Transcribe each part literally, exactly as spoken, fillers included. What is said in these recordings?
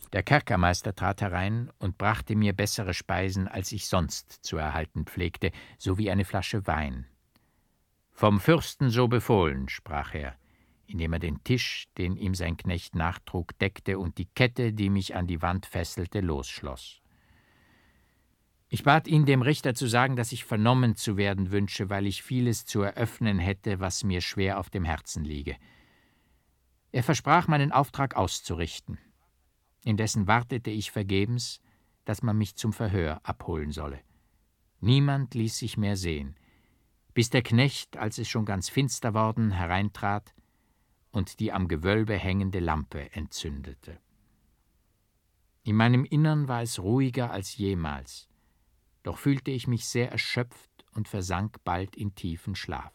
Der Kerkermeister trat herein und brachte mir bessere Speisen, als ich sonst zu erhalten pflegte, sowie eine Flasche Wein. »Vom Fürsten so befohlen«, sprach er, indem er den Tisch, den ihm sein Knecht nachtrug, deckte und die Kette, die mich an die Wand fesselte, losschloss. Ich bat ihn, dem Richter zu sagen, dass ich vernommen zu werden wünsche, weil ich vieles zu eröffnen hätte, was mir schwer auf dem Herzen liege. Er versprach, meinen Auftrag auszurichten. Indessen wartete ich vergebens, dass man mich zum Verhör abholen solle. Niemand ließ sich mehr sehen, bis der Knecht, als es schon ganz finster worden, hereintrat und die am Gewölbe hängende Lampe entzündete. In meinem Innern war es ruhiger als jemals, doch fühlte ich mich sehr erschöpft und versank bald in tiefen Schlaf.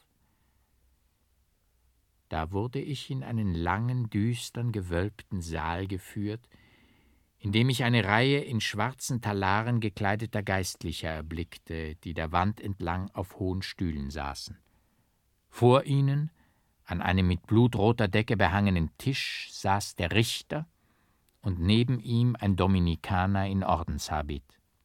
Da wurde ich in einen langen, düstern, gewölbten Saal geführt, in dem ich eine Reihe in schwarzen Talaren gekleideter Geistlicher erblickte, die der Wand entlang auf hohen Stühlen saßen. Vor ihnen, an einem mit blutroter Decke behangenen Tisch, saß der Richter und neben ihm ein Dominikaner in Ordenshabit.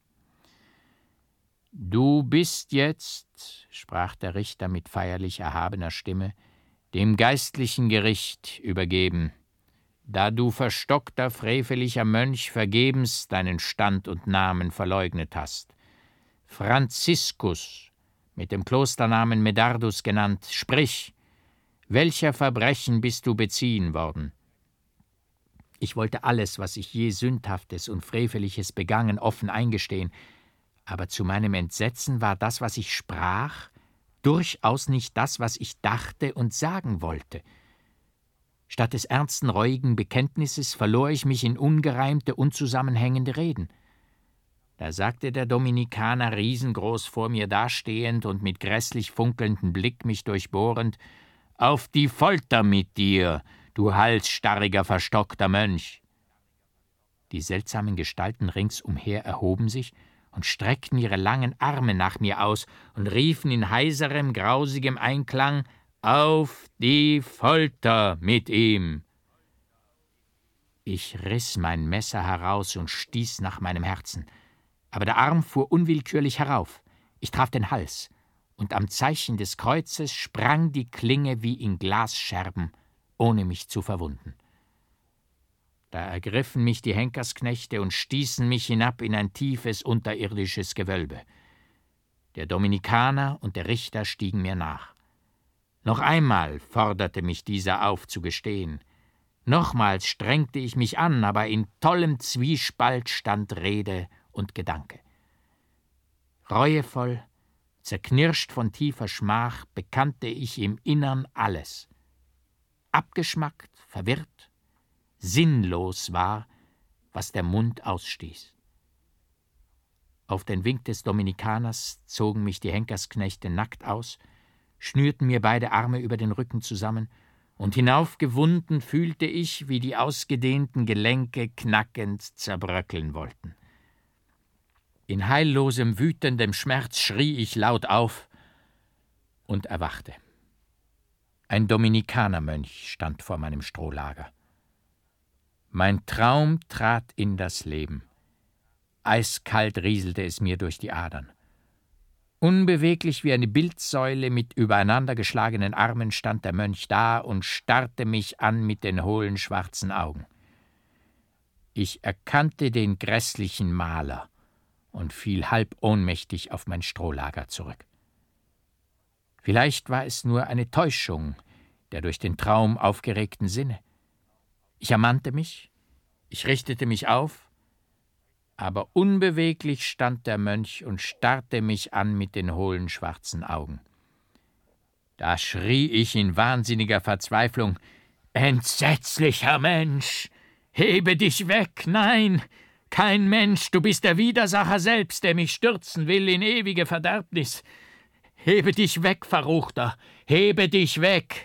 »Du bist jetzt«, sprach der Richter mit feierlich erhabener Stimme, »dem geistlichen Gericht übergeben, da du verstockter, frevelicher Mönch vergebens deinen Stand und Namen verleugnet hast. Franziskus, mit dem Klosternamen Medardus genannt, sprich, welcher Verbrechen bist du beziehen worden?« Ich wollte alles, was ich je Sündhaftes und Freveliches begangen, offen eingestehen, aber zu meinem Entsetzen war das, was ich sprach, durchaus nicht das, was ich dachte und sagen wollte. Statt des ernsten, reuigen Bekenntnisses verlor ich mich in ungereimte, unzusammenhängende Reden. Da sagte der Dominikaner, riesengroß vor mir dastehend und mit grässlich funkelndem Blick mich durchbohrend, »Auf die Folter mit dir, du halsstarriger, verstockter Mönch!« Die seltsamen Gestalten ringsumher erhoben sich und streckten ihre langen Arme nach mir aus und riefen in heiserem, grausigem Einklang, »Auf die Folter mit ihm!« Ich riss mein Messer heraus und stieß nach meinem Herzen, aber der Arm fuhr unwillkürlich herauf. Ich traf den Hals, und am Zeichen des Kreuzes sprang die Klinge wie in Glasscherben, ohne mich zu verwunden. Da ergriffen mich die Henkersknechte und stießen mich hinab in ein tiefes, unterirdisches Gewölbe. Der Dominikaner und der Richter stiegen mir nach. Noch einmal forderte mich dieser auf, zu gestehen. Nochmals strengte ich mich an, aber in tollem Zwiespalt stand Rede und Gedanke. Reuevoll, zerknirscht von tiefer Schmach, bekannte ich im Innern alles. Abgeschmackt, verwirrt, sinnlos war, was der Mund ausstieß. Auf den Wink des Dominikaners zogen mich die Henkersknechte nackt aus, schnürten mir beide Arme über den Rücken zusammen, und hinaufgewunden fühlte ich, wie die ausgedehnten Gelenke knackend zerbröckeln wollten. In heillosem, wütendem Schmerz schrie ich laut auf und erwachte. Ein Dominikanermönch stand vor meinem Strohlager. Mein Traum trat in das Leben. Eiskalt rieselte es mir durch die Adern. Unbeweglich wie eine Bildsäule mit übereinandergeschlagenen Armen stand der Mönch da und starrte mich an mit den hohlen schwarzen Augen. Ich erkannte den grässlichen Maler und fiel halb ohnmächtig auf mein Strohlager zurück. Vielleicht war es nur eine Täuschung der durch den Traum aufgeregten Sinne. Ich ermannte mich, ich richtete mich auf, aber unbeweglich stand der Mönch und starrte mich an mit den hohlen schwarzen Augen. Da schrie ich in wahnsinniger Verzweiflung, »Entsetzlicher Mensch! Hebe dich weg! Nein! Kein Mensch! Du bist der Widersacher selbst, der mich stürzen will in ewige Verderbnis! Hebe dich weg, Verruchter! Hebe dich weg!«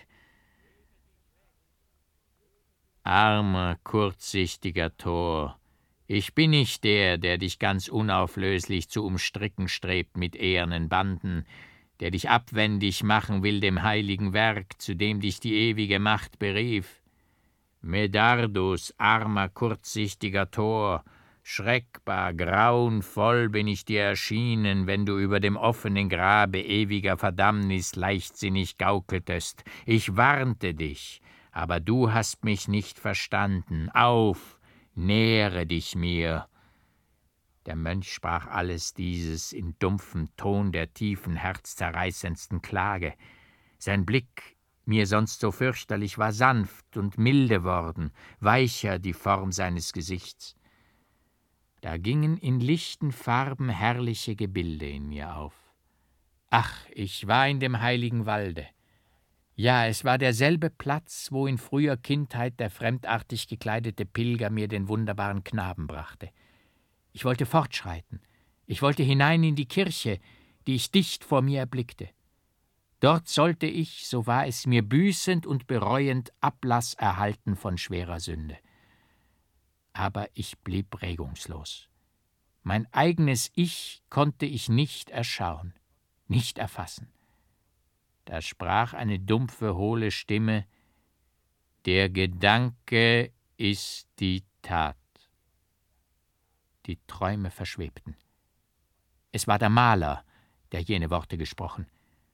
Armer, kurzsichtiger Tor, ich bin nicht der, der dich ganz unauflöslich zu umstricken strebt mit ehernen Banden, der dich abwendig machen will dem heiligen Werk, zu dem dich die ewige Macht berief. Medardus, armer, kurzsichtiger Tor, schreckbar, grauenvoll bin ich dir erschienen, wenn du über dem offenen Grabe ewiger Verdammnis leichtsinnig gaukeltest. Ich warnte dich, aber du hast mich nicht verstanden. Auf, nähere dich mir. Der Mönch sprach alles dieses in dumpfem Ton der tiefen, herzzerreißendsten Klage. Sein Blick, mir sonst so fürchterlich, war sanft und milde worden, weicher die Form seines Gesichts. Da gingen in lichten Farben herrliche Gebilde in mir auf. Ach, ich war in dem heiligen Walde. Ja, es war derselbe Platz, wo in früher Kindheit der fremdartig gekleidete Pilger mir den wunderbaren Knaben brachte. Ich wollte fortschreiten. Ich wollte hinein in die Kirche, die ich dicht vor mir erblickte. Dort sollte ich, so war es mir büßend und bereuend, Ablass erhalten von schwerer Sünde. Aber ich blieb regungslos. Mein eigenes Ich konnte ich nicht erschauen, nicht erfassen. Da sprach eine dumpfe, hohle Stimme: Der Gedanke ist die Tat. Die Träume verschwebten. Es war der Maler, der jene Worte gesprochen.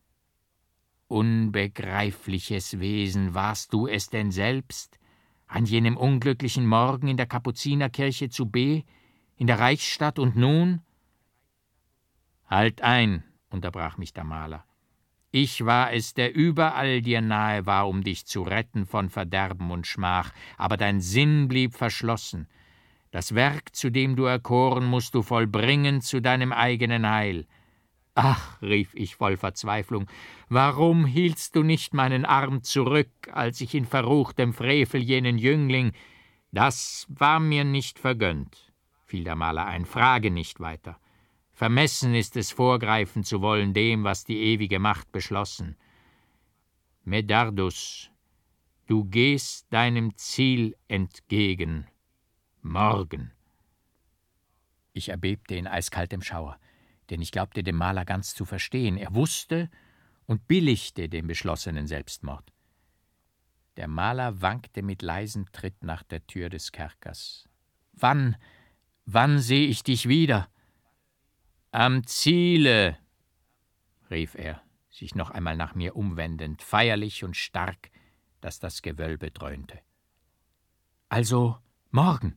Unbegreifliches Wesen, warst du es denn selbst, an jenem unglücklichen Morgen in der Kapuzinerkirche zu B., in der Reichsstadt, und nun? Halt ein, unterbrach mich der Maler. Ich war es, der überall dir nahe war, um dich zu retten von Verderben und Schmach, aber dein Sinn blieb verschlossen. Das Werk, zu dem du erkoren, musst du vollbringen zu deinem eigenen Heil. Ach, rief ich voll Verzweiflung, warum hieltst du nicht meinen Arm zurück, als ich in verruchtem Frevel jenen Jüngling? Das war mir nicht vergönnt, fiel der Maler ein, frage nicht weiter. Vermessen ist es, vorgreifen zu wollen dem, was die ewige Macht beschlossen. Medardus, du gehst deinem Ziel entgegen. Morgen. Ich erbebte in eiskaltem Schauer, denn ich glaubte den Maler ganz zu verstehen. Er wusste und billigte den beschlossenen Selbstmord. Der Maler wankte mit leisem Tritt nach der Tür des Kerkers. »Wann, wann sehe ich dich wieder?« »Am Ziele«, rief er, sich noch einmal nach mir umwendend, feierlich und stark, dass das Gewölbe dröhnte. »Also morgen?«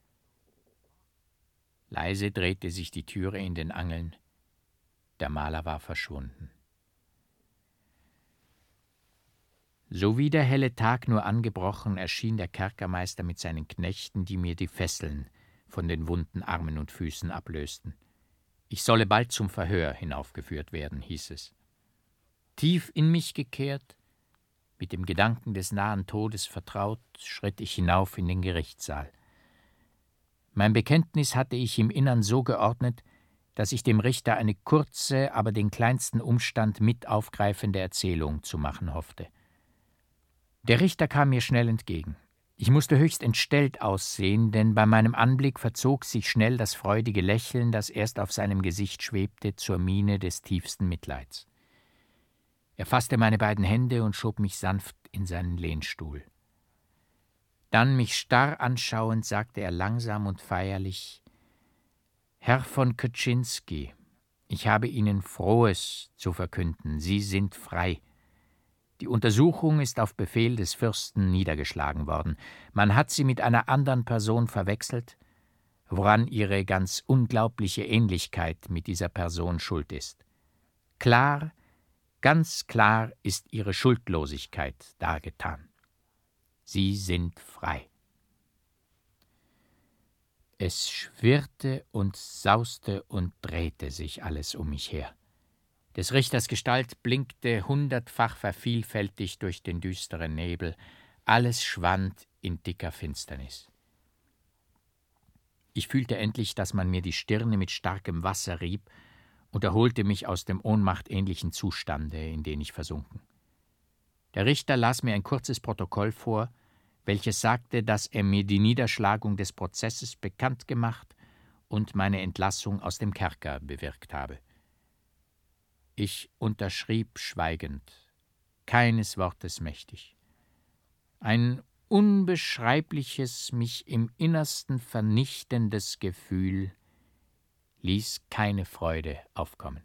Leise drehte sich die Türe in den Angeln. Der Maler war verschwunden. Sowie der helle Tag nur angebrochen, erschien der Kerkermeister mit seinen Knechten, die mir die Fesseln von den wunden Armen und Füßen ablösten. Ich solle bald zum Verhör hinaufgeführt werden, hieß es. Tief in mich gekehrt, mit dem Gedanken des nahen Todes vertraut, schritt ich hinauf in den Gerichtssaal. Mein Bekenntnis hatte ich im Innern so geordnet, dass ich dem Richter eine kurze, aber den kleinsten Umstand mit aufgreifende Erzählung zu machen hoffte. Der Richter kam mir schnell entgegen. Ich musste höchst entstellt aussehen, denn bei meinem Anblick verzog sich schnell das freudige Lächeln, das erst auf seinem Gesicht schwebte, zur Miene des tiefsten Mitleids. Er fasste meine beiden Hände und schob mich sanft in seinen Lehnstuhl. Dann, mich starr anschauend, sagte er langsam und feierlich: »Herr von Kötschinski, ich habe Ihnen Frohes zu verkünden. Sie sind frei. Die Untersuchung ist auf Befehl des Fürsten niedergeschlagen worden. Man hat sie mit einer anderen Person verwechselt, woran ihre ganz unglaubliche Ähnlichkeit mit dieser Person schuld ist. Klar, ganz klar ist ihre Schuldlosigkeit dargetan. Sie sind frei.« Es schwirrte und sauste und drehte sich alles um mich her. Des Richters Gestalt blinkte hundertfach vervielfältigt durch den düsteren Nebel. Alles schwand in dicker Finsternis. Ich fühlte endlich, dass man mir die Stirne mit starkem Wasser rieb und erholte mich aus dem ohnmachtähnlichen Zustande, in den ich versunken. Der Richter las mir ein kurzes Protokoll vor, welches sagte, dass er mir die Niederschlagung des Prozesses bekannt gemacht und meine Entlassung aus dem Kerker bewirkt habe. Ich unterschrieb schweigend, keines Wortes mächtig. Ein unbeschreibliches, mich im Innersten vernichtendes Gefühl ließ keine Freude aufkommen.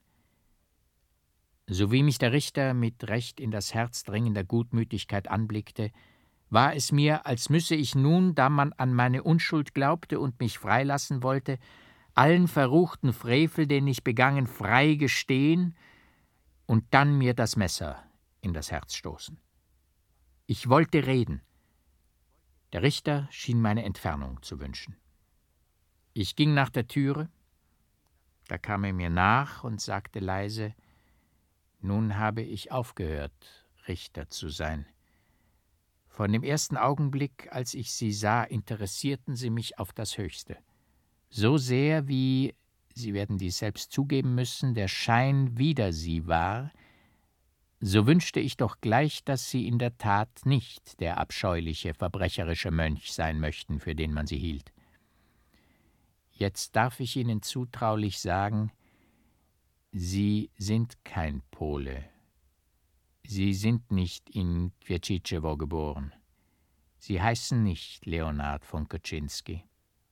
So wie mich der Richter mit recht in das Herz dringender Gutmütigkeit anblickte, war es mir, als müsse ich nun, da man an meine Unschuld glaubte und mich freilassen wollte, allen verruchten Frevel, den ich begangen, frei gestehen und dann mir das Messer in das Herz stoßen. Ich wollte reden. Der Richter schien meine Entfernung zu wünschen. Ich ging nach der Türe, da kam er mir nach und sagte leise: »Nun habe ich aufgehört, Richter zu sein. Von dem ersten Augenblick, als ich Sie sah, interessierten Sie mich auf das Höchste. So sehr wie, Sie werden dies selbst zugeben müssen, der Schein wider Sie war, so wünschte ich doch gleich, dass Sie in der Tat nicht der abscheuliche, verbrecherische Mönch sein möchten, für den man Sie hielt. Jetzt darf ich Ihnen zutraulich sagen, Sie sind kein Pole. Sie sind nicht in Kwiecicewo geboren. Sie heißen nicht Leonhard von Koczynski.«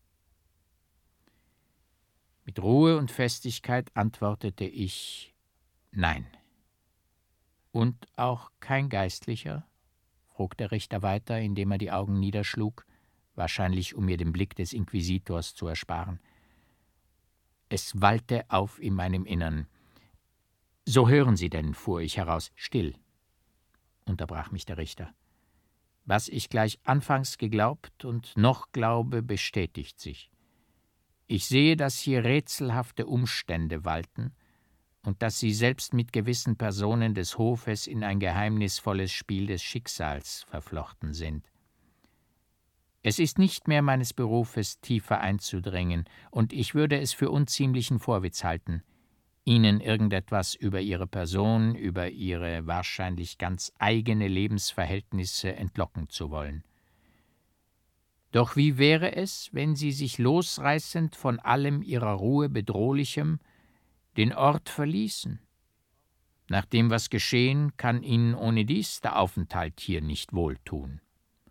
Mit Ruhe und Festigkeit antwortete ich: »Nein.« »Und auch kein Geistlicher?« frug der Richter weiter, indem er die Augen niederschlug, wahrscheinlich um mir den Blick des Inquisitors zu ersparen. Es wallte auf in meinem Innern. »So hören Sie denn«, fuhr ich heraus. »Still«, unterbrach mich der Richter. »Was ich gleich anfangs geglaubt und noch glaube, bestätigt sich. Ich sehe, dass hier rätselhafte Umstände walten und dass Sie selbst mit gewissen Personen des Hofes in ein geheimnisvolles Spiel des Schicksals verflochten sind. Es ist nicht mehr meines Berufes, tiefer einzudringen, und ich würde es für unziemlichen Vorwitz halten, Ihnen irgendetwas über Ihre Person, über Ihre wahrscheinlich ganz eigene Lebensverhältnisse entlocken zu wollen. Doch wie wäre es, wenn Sie sich losreißend von allem Ihrer Ruhe Bedrohlichem den Ort verließen? Nach dem, was geschehen, kann Ihnen ohnedies der Aufenthalt hier nicht wohltun.«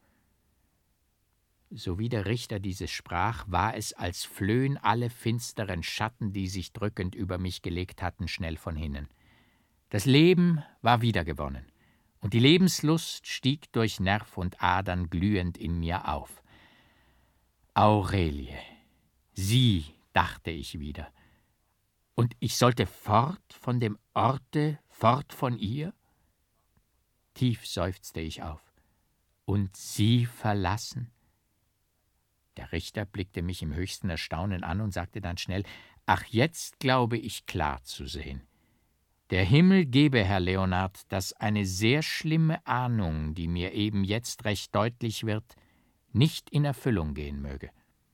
So wie der Richter dieses sprach, war es, als flöhen alle finsteren Schatten, die sich drückend über mich gelegt hatten, schnell von hinnen. Das Leben war wiedergewonnen, und die Lebenslust stieg durch Nerv und Adern glühend in mir auf. Aurelie, sie, dachte ich wieder. Und ich sollte fort von dem Orte, fort von ihr? Tief seufzte ich auf. Und sie verlassen? Der Richter blickte mich im höchsten Erstaunen an und sagte dann schnell: »Ach, jetzt glaube ich klar zu sehen. Der Himmel gebe, Herr Leonhard, dass eine sehr schlimme Ahnung, die mir eben jetzt recht deutlich wird, nicht in Erfüllung gehen möge.«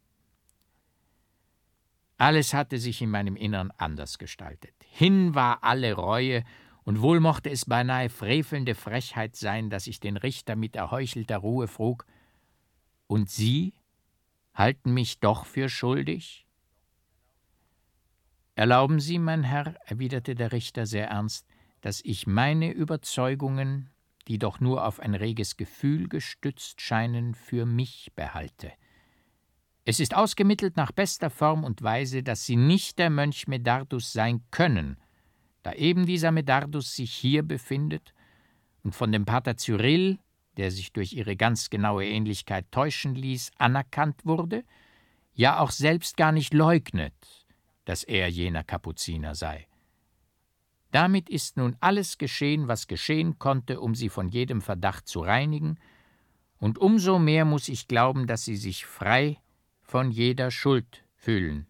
Alles hatte sich in meinem Innern anders gestaltet. Hin war alle Reue, und wohl mochte es beinahe frevelnde Frechheit sein, dass ich den Richter mit erheuchelter Ruhe frug: »Und Sie halten mich doch für schuldig?« »Erlauben Sie, mein Herr«, erwiderte der Richter sehr ernst, »dass ich meine Überzeugungen, die doch nur auf ein reges Gefühl gestützt scheinen, für mich behalte. Es ist ausgemittelt nach bester Form und Weise, dass Sie nicht der Mönch Medardus sein können, da eben dieser Medardus sich hier befindet und von dem Pater Cyrill, der sich durch ihre ganz genaue Ähnlichkeit täuschen ließ, anerkannt wurde, ja auch selbst gar nicht leugnet, dass er jener Kapuziner sei. Damit ist nun alles geschehen, was geschehen konnte, um sie von jedem Verdacht zu reinigen, und umso mehr muss ich glauben, dass sie sich frei von jeder Schuld fühlen.«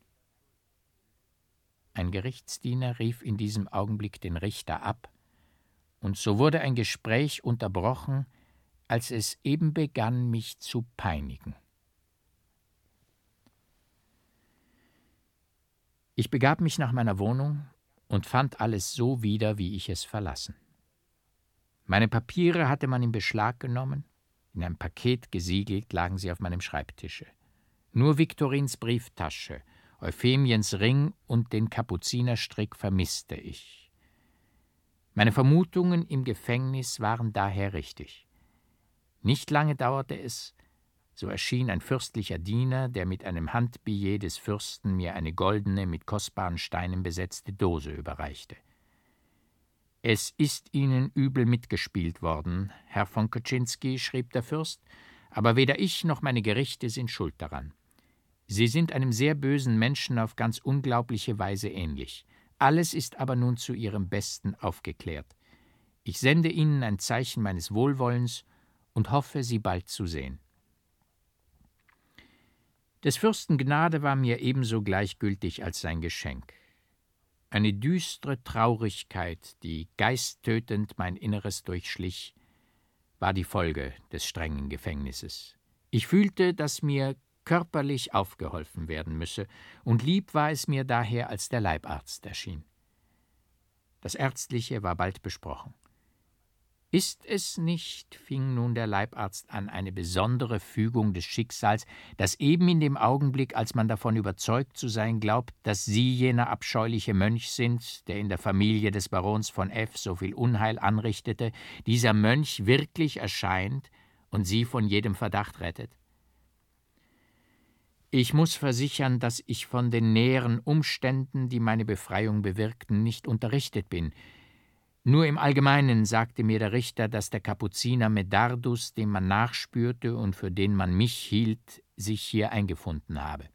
Ein Gerichtsdiener rief in diesem Augenblick den Richter ab, und so wurde ein Gespräch unterbrochen, als es eben begann, mich zu peinigen. Ich begab mich nach meiner Wohnung und fand alles so wieder, wie ich es verlassen. Meine Papiere hatte man in Beschlag genommen, in ein Paket gesiegelt lagen sie auf meinem Schreibtische. Nur Viktorins Brieftasche, Euphemiens Ring und den Kapuzinerstrick vermisste ich. Meine Vermutungen im Gefängnis waren daher richtig. Nicht lange dauerte es, so erschien ein fürstlicher Diener, der mit einem Handbillet des Fürsten mir eine goldene, mit kostbaren Steinen besetzte Dose überreichte. »Es ist Ihnen übel mitgespielt worden, Herr von Koczinski«, schrieb der Fürst, »aber weder ich noch meine Gerichte sind schuld daran. Sie sind einem sehr bösen Menschen auf ganz unglaubliche Weise ähnlich. Alles ist aber nun zu Ihrem Besten aufgeklärt. Ich sende Ihnen ein Zeichen meines Wohlwollens und hoffe, Sie bald zu sehen.« Des Fürsten Gnade war mir ebenso gleichgültig als sein Geschenk. Eine düstere Traurigkeit, die geisttötend mein Inneres durchschlich, war die Folge des strengen Gefängnisses. Ich fühlte, dass mir körperlich aufgeholfen werden müsse, und lieb war es mir daher, als der Leibarzt erschien. Das Ärztliche war bald besprochen. »Ist es nicht«, fing nun der Leibarzt an, »eine besondere Fügung des Schicksals, dass eben in dem Augenblick, als man davon überzeugt zu sein glaubt, dass Sie jener abscheuliche Mönch sind, der in der Familie des Barons von F. so viel Unheil anrichtete, dieser Mönch wirklich erscheint und Sie von jedem Verdacht rettet? Ich muß versichern, dass ich von den näheren Umständen, die meine Befreiung bewirkten, nicht unterrichtet bin. Nur im Allgemeinen sagte mir der Richter, dass der Kapuziner Medardus, dem man nachspürte und für den man mich hielt, sich hier eingefunden habe.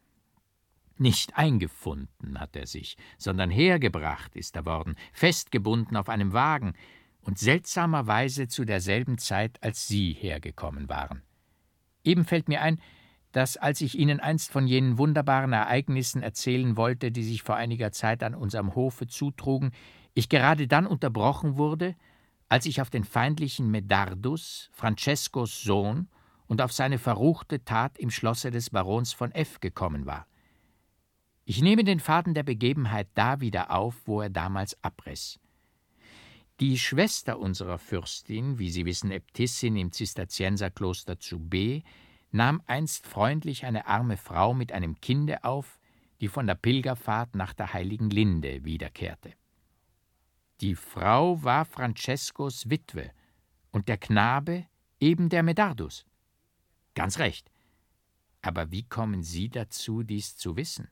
Nicht eingefunden hat er sich, sondern hergebracht ist er worden, festgebunden auf einem Wagen und seltsamerweise zu derselben Zeit, als Sie hergekommen waren. Eben fällt mir ein, dass, als ich Ihnen einst von jenen wunderbaren Ereignissen erzählen wollte, die sich vor einiger Zeit an unserem Hofe zutrugen, ich gerade dann unterbrochen wurde, als ich auf den feindlichen Medardus, Francescos Sohn, und auf seine verruchte Tat im Schlosse des Barons von F. gekommen war. Ich nehme den Faden der Begebenheit da wieder auf, wo er damals abriss. Die Schwester unserer Fürstin, wie Sie wissen, Äbtissin im Zisterzienserkloster zu B., nahm einst freundlich eine arme Frau mit einem Kinde auf, die von der Pilgerfahrt nach der heiligen Linde wiederkehrte. Die Frau war Francescos Witwe und der Knabe eben der Medardus. Ganz recht. Aber wie kommen Sie dazu, dies zu wissen?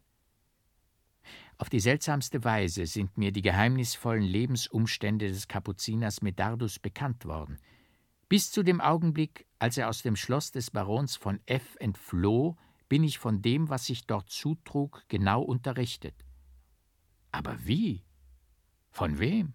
Auf die seltsamste Weise sind mir die geheimnisvollen Lebensumstände des Kapuziners Medardus bekannt worden. Bis zu dem Augenblick, als er aus dem Schloss des Barons von F. entfloh, bin ich von dem, was sich dort zutrug, genau unterrichtet. Aber wie? Von wem?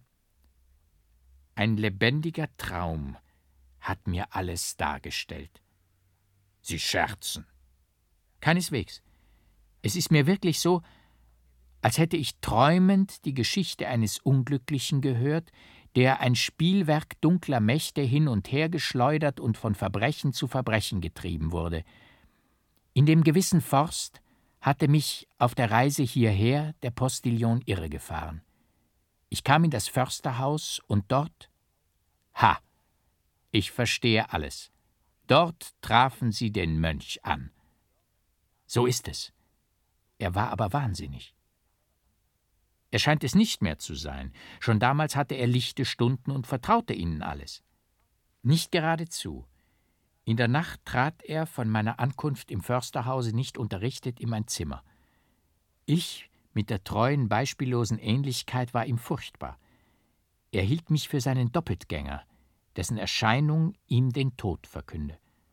Ein lebendiger Traum hat mir alles dargestellt. Sie scherzen. Keineswegs. Es ist mir wirklich so, als hätte ich träumend die Geschichte eines Unglücklichen gehört, der ein Spielwerk dunkler Mächte hin und her geschleudert und von Verbrechen zu Verbrechen getrieben wurde. In dem gewissen Forst hatte mich auf der Reise hierher der Postillon irregefahren. Ich kam in das Försterhaus und dort, ha, ich verstehe alles. Dort trafen sie den Mönch an. So ist es. Er war aber wahnsinnig. Er scheint es nicht mehr zu sein. Schon damals hatte er lichte Stunden und vertraute ihnen alles. Nicht geradezu. In der Nacht trat er, von meiner Ankunft im Försterhause nicht unterrichtet, in mein Zimmer. Ich, mit der treuen, beispiellosen Ähnlichkeit, war ihm furchtbar. Er hielt mich für seinen Doppeltgänger, dessen Erscheinung ihm den Tod verkünde.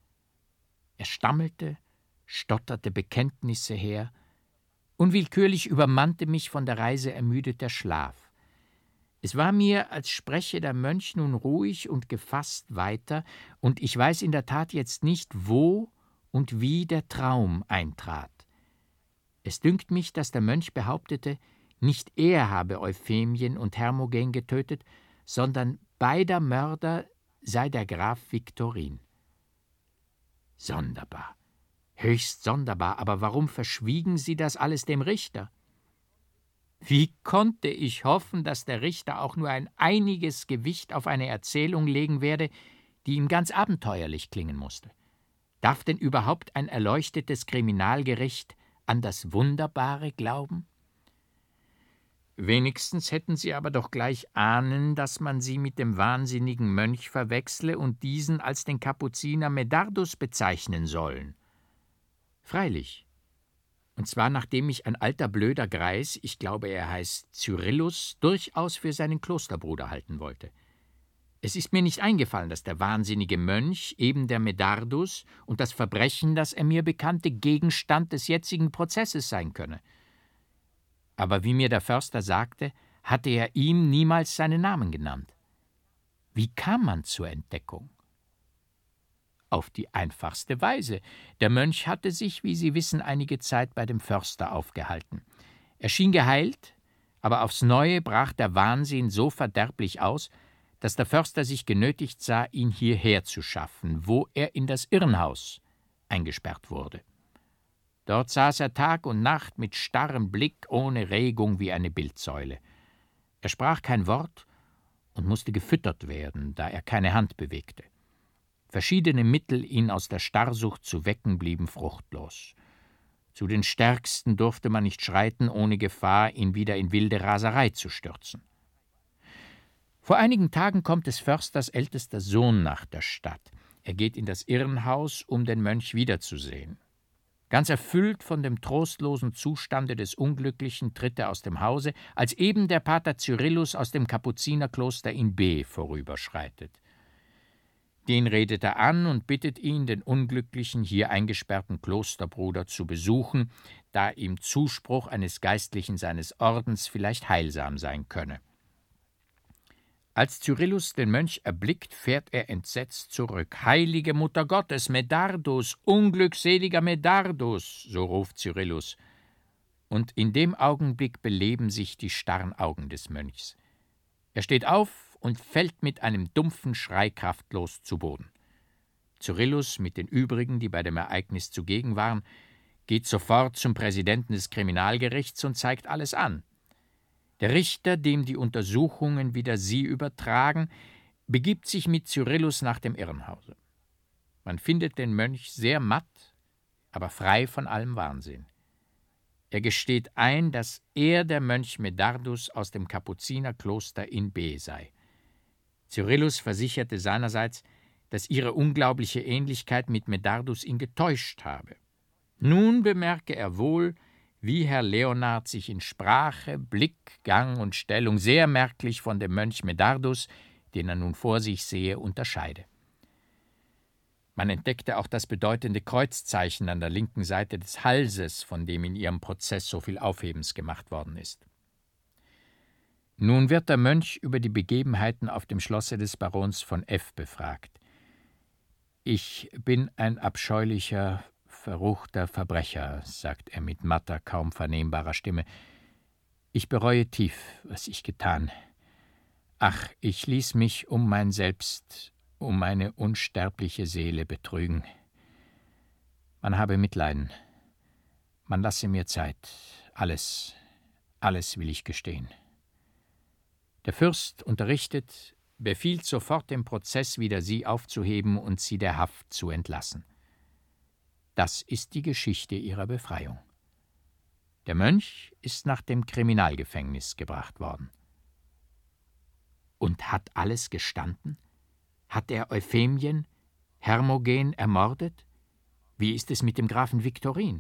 Er stammelte, stotterte Bekenntnisse her. Unwillkürlich übermannte mich von der Reise ermüdet der Schlaf. Es war mir, als spreche der Mönch nun ruhig und gefasst weiter, und ich weiß in der Tat jetzt nicht, wo und wie der Traum eintrat. Es dünkt mich, dass der Mönch behauptete, nicht er habe Euphemien und Hermogen getötet, sondern beider Mörder sei der Graf Viktorin. Sonderbar, höchst sonderbar, aber warum verschwiegen Sie das alles dem Richter? Wie konnte ich hoffen, dass der Richter auch nur ein einiges Gewicht auf eine Erzählung legen werde, die ihm ganz abenteuerlich klingen musste? Darf denn überhaupt ein erleuchtetes Kriminalgericht an das Wunderbare glauben? Wenigstens hätten sie aber doch gleich ahnen, dass man sie mit dem wahnsinnigen Mönch verwechsle und diesen als den Kapuziner Medardus bezeichnen sollen. Freilich. Und zwar nachdem mich ein alter blöder Greis, ich glaube er heißt Cyrillus, durchaus für seinen Klosterbruder halten wollte. Es ist mir nicht eingefallen, dass der wahnsinnige Mönch, eben der Medardus, und das Verbrechen, das er mir bekannte, Gegenstand des jetzigen Prozesses sein könne. Aber wie mir der Förster sagte, hatte er ihm niemals seinen Namen genannt. Wie kam man zur Entdeckung? Auf die einfachste Weise. Der Mönch hatte sich, wie Sie wissen, einige Zeit bei dem Förster aufgehalten. Er schien geheilt, aber aufs Neue brach der Wahnsinn so verderblich aus, dass der Förster sich genötigt sah, ihn hierher zu schaffen, wo er in das Irrenhaus eingesperrt wurde. Dort saß er Tag und Nacht mit starrem Blick, ohne Regung wie eine Bildsäule. Er sprach kein Wort und musste gefüttert werden, da er keine Hand bewegte. Verschiedene Mittel, ihn aus der Starrsucht zu wecken, blieben fruchtlos. Zu den Stärksten durfte man nicht schreiten, ohne Gefahr, ihn wieder in wilde Raserei zu stürzen. Vor einigen Tagen kommt des Försters ältester Sohn nach der Stadt. Er geht in das Irrenhaus, um den Mönch wiederzusehen. Ganz erfüllt von dem trostlosen Zustande des Unglücklichen tritt er aus dem Hause, als eben der Pater Cyrillus aus dem Kapuzinerkloster in B vorüberschreitet. Den redet er an und bittet ihn, den unglücklichen, hier eingesperrten Klosterbruder zu besuchen, da ihm Zuspruch eines Geistlichen seines Ordens vielleicht heilsam sein könne. Als Cyrillus den Mönch erblickt, fährt er entsetzt zurück. »Heilige Mutter Gottes, Medardus, unglückseliger Medardus«, so ruft Cyrillus. Und in dem Augenblick beleben sich die starren Augen des Mönchs. Er steht auf und fällt mit einem dumpfen Schrei kraftlos zu Boden. Cyrillus mit den übrigen, die bei dem Ereignis zugegen waren, geht sofort zum Präsidenten des Kriminalgerichts und zeigt alles an. Der Richter, dem die Untersuchungen wieder sie übertragen, begibt sich mit Cyrillus nach dem Irrenhause. Man findet den Mönch sehr matt, aber frei von allem Wahnsinn. Er gesteht ein, dass er der Mönch Medardus aus dem Kapuzinerkloster in B sei. Cyrillus versicherte seinerseits, dass ihre unglaubliche Ähnlichkeit mit Medardus ihn getäuscht habe. Nun bemerke er wohl, wie Herr Leonhard sich in Sprache, Blick, Gang und Stellung sehr merklich von dem Mönch Medardus, den er nun vor sich sehe, unterscheide. Man entdeckte auch das bedeutende Kreuzzeichen an der linken Seite des Halses, von dem in ihrem Prozess so viel Aufhebens gemacht worden ist. Nun wird der Mönch über die Begebenheiten auf dem Schlosse des Barons von F. befragt. »Ich bin ein abscheulicher, verruchter Verbrecher«, sagt er mit matter, kaum vernehmbarer Stimme. »Ich bereue tief, was ich getan. Ach, ich ließ mich um mein Selbst, um meine unsterbliche Seele betrügen. Man habe Mitleiden. Man lasse mir Zeit. Alles, alles will ich gestehen.« Der Fürst, unterrichtet, befiehlt sofort den Prozess wider sie aufzuheben und sie der Haft zu entlassen. Das ist die Geschichte ihrer Befreiung. Der Mönch ist nach dem Kriminalgefängnis gebracht worden. Und hat alles gestanden? Hat er Euphemien, Hermogen ermordet? Wie ist es mit dem Grafen Viktorin?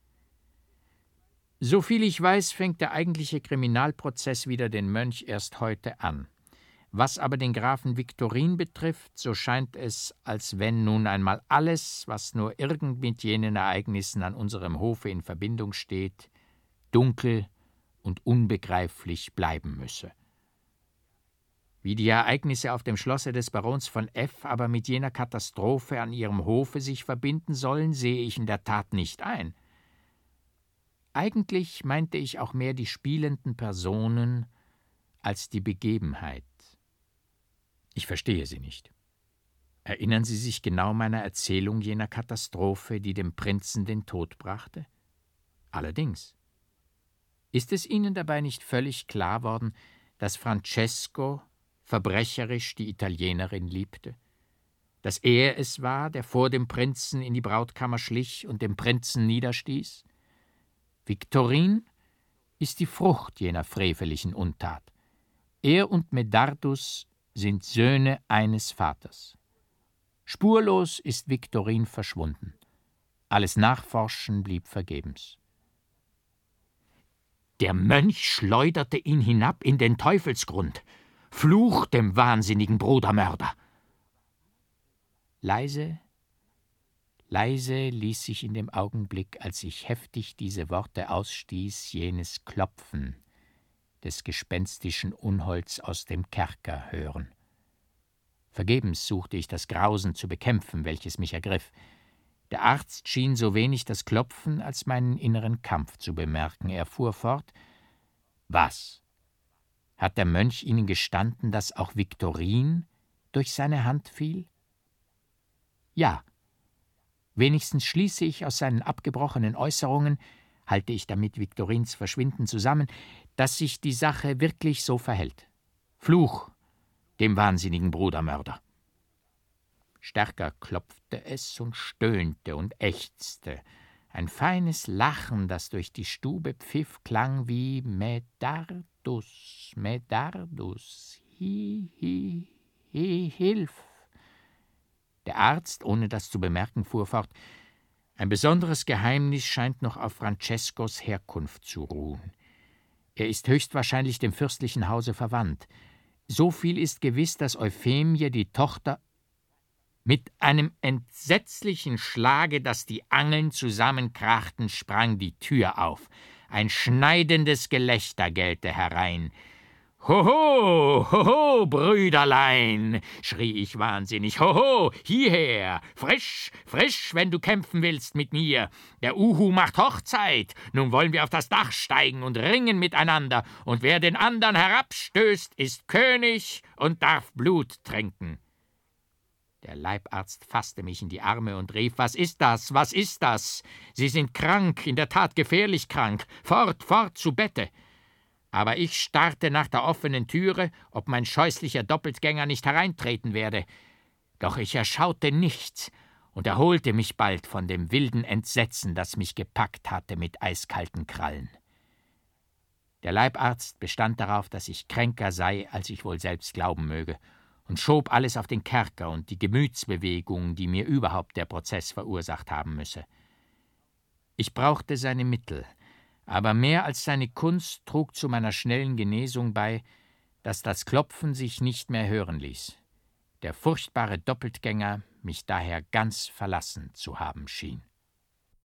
Soviel ich weiß, fängt der eigentliche Kriminalprozess wider den Mönch erst heute an. Was aber den Grafen Viktorin betrifft, so scheint es, als wenn nun einmal alles, was nur irgend mit jenen Ereignissen an unserem Hofe in Verbindung steht, dunkel und unbegreiflich bleiben müsse. Wie die Ereignisse auf dem Schlosse des Barons von F. aber mit jener Katastrophe an ihrem Hofe sich verbinden sollen, sehe ich in der Tat nicht ein. Eigentlich meinte ich auch mehr die spielenden Personen als die Begebenheit. Ich verstehe Sie nicht. Erinnern Sie sich genau meiner Erzählung jener Katastrophe, die dem Prinzen den Tod brachte? Allerdings. Ist es Ihnen dabei nicht völlig klar worden, dass Francesco verbrecherisch die Italienerin liebte? Dass er es war, der vor dem Prinzen in die Brautkammer schlich und den Prinzen niederstieß? Viktorin ist die Frucht jener freveligen Untat. Er und Medardus sind Söhne eines Vaters. Spurlos ist Viktorin verschwunden. Alles Nachforschen blieb vergebens. Der Mönch schleuderte ihn hinab in den Teufelsgrund. Fluch dem wahnsinnigen Brudermörder! Leise, leise ließ sich in dem Augenblick, als ich heftig diese Worte ausstieß, jenes Klopfen des gespenstischen Unholds aus dem Kerker hören. Vergebens suchte ich das Grausen zu bekämpfen, welches mich ergriff. Der Arzt schien so wenig das Klopfen als meinen inneren Kampf zu bemerken. Er fuhr fort: »Was? Hat der Mönch Ihnen gestanden, dass auch Viktorin durch seine Hand fiel?« »Ja. Wenigstens schließe ich aus seinen abgebrochenen Äußerungen, halte ich damit Viktorins Verschwinden zusammen, dass sich die Sache wirklich so verhält. Fluch dem wahnsinnigen Brudermörder!« Stärker klopfte es und stöhnte und ächzte. Ein feines Lachen, das durch die Stube pfiff, klang wie »Medardus, Medardus, hi, hi, hi, hilf!« Der Arzt, ohne das zu bemerken, fuhr fort: »Ein besonderes Geheimnis scheint noch auf Franceskos Herkunft zu ruhen. Er ist höchstwahrscheinlich dem fürstlichen Hause verwandt. So viel ist gewiss, dass Euphemie, die Tochter…« Mit einem entsetzlichen Schlage, dass die Angeln zusammenkrachten, sprang die Tür auf. Ein schneidendes Gelächter gellte herein. »Hoho, hoho, Brüderlein«, schrie ich wahnsinnig, »hoho, hierher, frisch, frisch, wenn du kämpfen willst mit mir. Der Uhu macht Hochzeit, nun wollen wir auf das Dach steigen und ringen miteinander, und wer den andern herabstößt, ist König und darf Blut trinken.« Der Leibarzt fasste mich in die Arme und rief: »Was ist das? Was ist das? Sie sind krank, in der Tat gefährlich krank. Fort, fort zu Bette!« Aber ich starrte nach der offenen Türe, ob mein scheußlicher Doppeltgänger nicht hereintreten werde. Doch ich erschaute nichts und erholte mich bald von dem wilden Entsetzen, das mich gepackt hatte mit eiskalten Krallen. Der Leibarzt bestand darauf, dass ich kränker sei, als ich wohl selbst glauben möge, und schob alles auf den Kerker und die Gemütsbewegung, die mir überhaupt der Prozess verursacht haben müsse. Ich brauchte seine Mittel, aber mehr als seine Kunst trug zu meiner schnellen Genesung bei, dass das Klopfen sich nicht mehr hören ließ, der furchtbare Doppeltgänger mich daher ganz verlassen zu haben schien.